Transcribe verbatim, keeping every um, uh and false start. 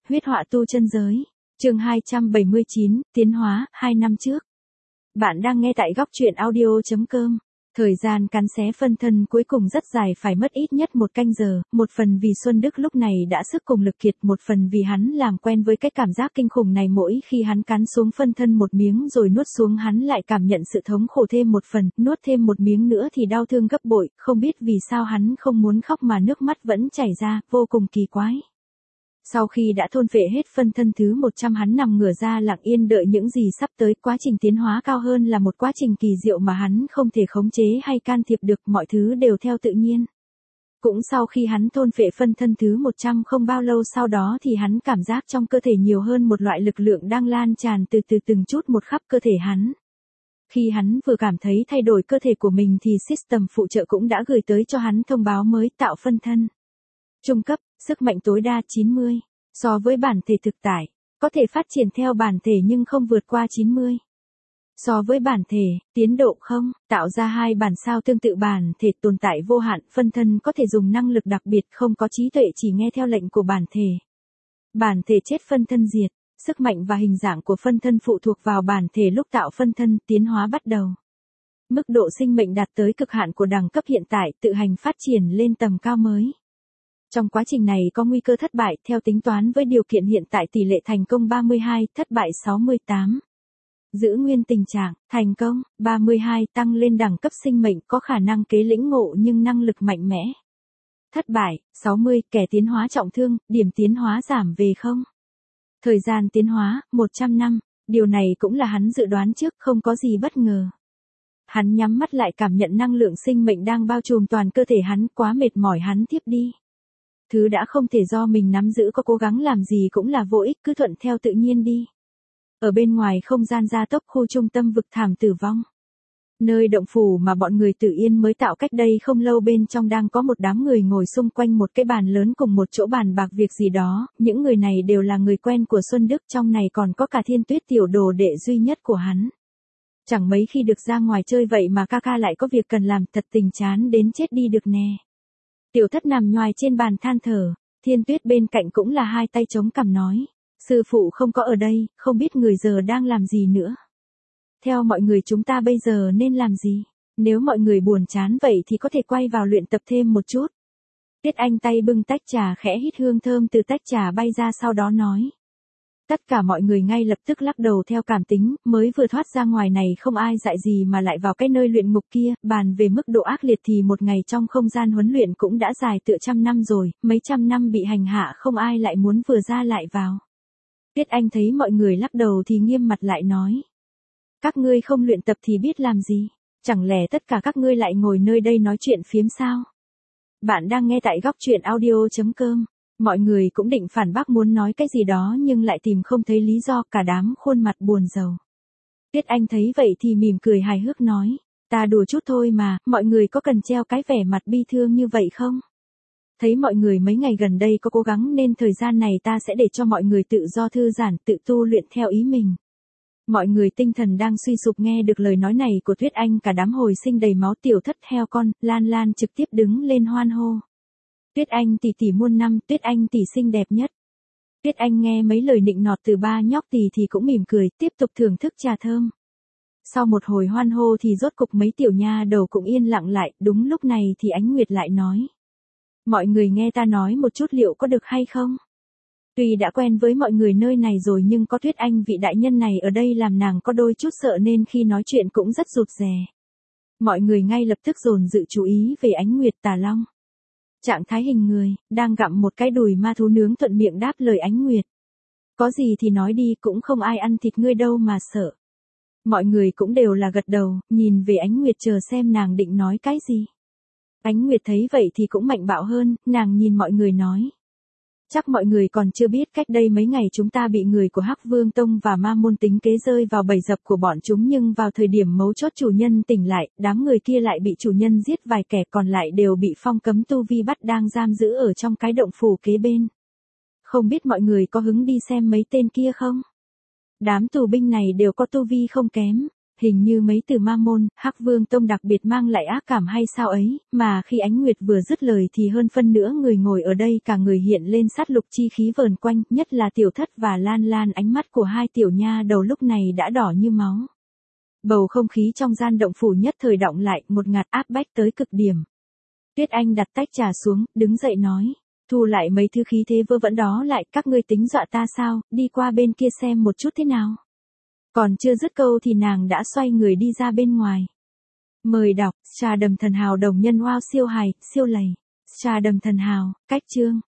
Huyết họa tu chân giới. Chương hai trăm bảy mươi chín, tiến hóa, hai năm trước. Bạn đang nghe tại góc truyện audio chấm com. Thời gian cắn xé phân thân cuối cùng rất dài, phải mất ít nhất một canh giờ, một phần vì Xuân Đức lúc này đã sức cùng lực kiệt, một phần vì hắn làm quen với cái cảm giác kinh khủng này, mỗi khi hắn cắn xuống phân thân một miếng rồi nuốt xuống hắn lại cảm nhận sự thống khổ thêm một phần, nuốt thêm một miếng nữa thì đau thương gấp bội, không biết vì sao hắn không muốn khóc mà nước mắt vẫn chảy ra, vô cùng kỳ quái. Sau khi đã thôn phệ hết phân thân thứ một trăm, hắn nằm ngửa ra lặng yên đợi những gì sắp tới. Quá trình tiến hóa cao hơn là một quá trình kỳ diệu mà hắn không thể khống chế hay can thiệp được, mọi thứ đều theo tự nhiên. Cũng sau khi hắn thôn phệ phân thân thứ một trăm không bao lâu sau đó thì hắn cảm giác trong cơ thể nhiều hơn một loại lực lượng đang lan tràn từ từ từng chút một khắp cơ thể hắn. Khi hắn vừa cảm thấy thay đổi cơ thể của mình thì system phụ trợ cũng đã gửi tới cho hắn thông báo mới: tạo phân thân trung cấp, sức mạnh tối đa chín mươi. So với bản thể thực tại, có thể phát triển theo bản thể nhưng không vượt qua chín mươi. So với bản thể, tiến độ không, tạo ra hai bản sao tương tự bản thể, tồn tại vô hạn, phân thân có thể dùng năng lực đặc biệt, không có trí tuệ, chỉ nghe theo lệnh của bản thể. Bản thể chết phân thân diệt, sức mạnh và hình dạng của phân thân phụ thuộc vào bản thể lúc tạo phân thân, tiến hóa bắt đầu. Mức độ sinh mệnh đạt tới cực hạn của đẳng cấp hiện tại, tự hành phát triển lên tầm cao mới. Trong quá trình này có nguy cơ thất bại, theo tính toán với điều kiện hiện tại tỷ lệ thành công ba mươi hai, thất bại sáu mươi tám. Giữ nguyên tình trạng, thành công, ba mươi hai, tăng lên đẳng cấp sinh mệnh, có khả năng kế lĩnh ngộ nhưng năng lực mạnh mẽ. Thất bại, sáu mươi, kẻ tiến hóa trọng thương, điểm tiến hóa giảm về không. Thời gian tiến hóa, một trăm năm, điều này cũng là hắn dự đoán trước, không có gì bất ngờ. Hắn nhắm mắt lại cảm nhận năng lượng sinh mệnh đang bao trùm toàn cơ thể hắn, quá mệt mỏi hắn thiếp đi. Thứ đã không thể do mình nắm giữ, có cố gắng làm gì cũng là vô ích, cứ thuận theo tự nhiên đi. Ở bên ngoài không gian gia tốc, khu trung tâm vực thảm tử vong. Nơi động phủ mà bọn người Tử Yên mới tạo cách đây không lâu, bên trong đang có một đám người ngồi xung quanh một cái bàn lớn cùng một chỗ bàn bạc việc gì đó, những người này đều là người quen của Xuân Đức, trong này còn có cả Thiên Tuyết tiểu đồ đệ duy nhất của hắn. Chẳng mấy khi được ra ngoài chơi vậy mà ca ca lại có việc cần làm, thật tình chán đến chết đi được nè. Tiểu Thất nằm nhoài trên bàn than thở, Thiên Tuyết bên cạnh cũng là hai tay chống cằm nói, sư phụ không có ở đây, không biết người giờ đang làm gì nữa. Theo mọi người chúng ta bây giờ nên làm gì? Nếu mọi người buồn chán vậy thì có thể quay vào luyện tập thêm một chút. Tiết Anh tay bưng tách trà khẽ hít hương thơm từ tách trà bay ra, sau đó nói. Tất cả mọi người ngay lập tức lắc đầu theo cảm tính, mới vừa thoát ra ngoài này không ai dạy gì mà lại vào cái nơi luyện ngục kia, bàn về mức độ ác liệt thì một ngày trong không gian huấn luyện cũng đã dài tựa trăm năm rồi, mấy trăm năm bị hành hạ không ai lại muốn vừa ra lại vào. Tiết Anh thấy mọi người lắc đầu thì nghiêm mặt lại nói. Các ngươi không luyện tập thì biết làm gì, chẳng lẽ tất cả các ngươi lại ngồi nơi đây nói chuyện phiếm sao? Bạn đang nghe tại góc truyện audio chấm com. Mọi người cũng định phản bác, muốn nói cái gì đó nhưng lại tìm không thấy lý do, cả đám khuôn mặt buồn rầu. Tiết Anh thấy vậy thì mỉm cười hài hước nói, ta đùa chút thôi mà, mọi người có cần treo cái vẻ mặt bi thương như vậy không? Thấy mọi người mấy ngày gần đây có cố gắng nên thời gian này ta sẽ để cho mọi người tự do thư giãn, tự tu luyện theo ý mình. Mọi người tinh thần đang suy sụp nghe được lời nói này của Tuyết Anh, cả đám hồi sinh đầy máu. Tiểu Thất, heo con, Lan Lan trực tiếp đứng lên hoan hô. Tuyết Anh tỷ tỷ muôn năm, Tuyết Anh tỷ xinh đẹp nhất. Tuyết Anh nghe mấy lời nịnh nọt từ ba nhóc tỷ thì cũng mỉm cười, tiếp tục thưởng thức trà thơm. Sau một hồi hoan hô thì rốt cục mấy tiểu nha đầu cũng yên lặng lại, đúng lúc này thì Ánh Nguyệt lại nói. Mọi người nghe ta nói một chút liệu có được hay không? Tuy đã quen với mọi người nơi này rồi nhưng có Tuyết Anh vị đại nhân này ở đây làm nàng có đôi chút sợ nên khi nói chuyện cũng rất rụt rè. Mọi người ngay lập tức dồn dự chú ý về Ánh Nguyệt. Tà Long. Trạng thái hình người, đang gặm một cái đùi ma thú nướng thuận miệng đáp lời Ánh Nguyệt. Có gì thì nói đi, cũng không ai ăn thịt ngươi đâu mà sợ. Mọi người cũng đều là gật đầu, nhìn về Ánh Nguyệt chờ xem nàng định nói cái gì. Ánh Nguyệt thấy vậy thì cũng mạnh bạo hơn, nàng nhìn mọi người nói. Chắc mọi người còn chưa biết, cách đây mấy ngày chúng ta bị người của Hắc Vương Tông và Ma Môn tính kế rơi vào bẫy dập của bọn chúng, nhưng vào thời điểm mấu chốt chủ nhân tỉnh lại, đám người kia lại bị chủ nhân giết, vài kẻ còn lại đều bị phong cấm tu vi bắt đang giam giữ ở trong cái động phủ kế bên. Không biết mọi người có hứng đi xem mấy tên kia không? Đám tù binh này đều có tu vi không kém, hình như mấy từ ma môn, Hắc Vương Tông đặc biệt mang lại ác cảm hay sao ấy, mà khi Ánh Nguyệt vừa dứt lời thì hơn phân nửa người ngồi ở đây cả người hiện lên sát lục chi khí vờn quanh, nhất là Tiểu Thất và Lan Lan, ánh mắt của hai tiểu nha đầu lúc này đã đỏ như máu. Bầu không khí trong gian động phủ nhất thời động lại, một ngạt áp bách tới cực điểm. Tuyết Anh đặt tách trà xuống, đứng dậy nói. Thu lại mấy thứ khí thế vơ vẩn đó lại, các ngươi tính dọa ta sao, đi qua bên kia xem một chút thế nào. Còn chưa dứt câu thì nàng đã xoay người đi ra bên ngoài. Mời đọc, trà đầm thần hào đồng nhân wow siêu hài, siêu lầy. Trà đầm thần hào, cách chương.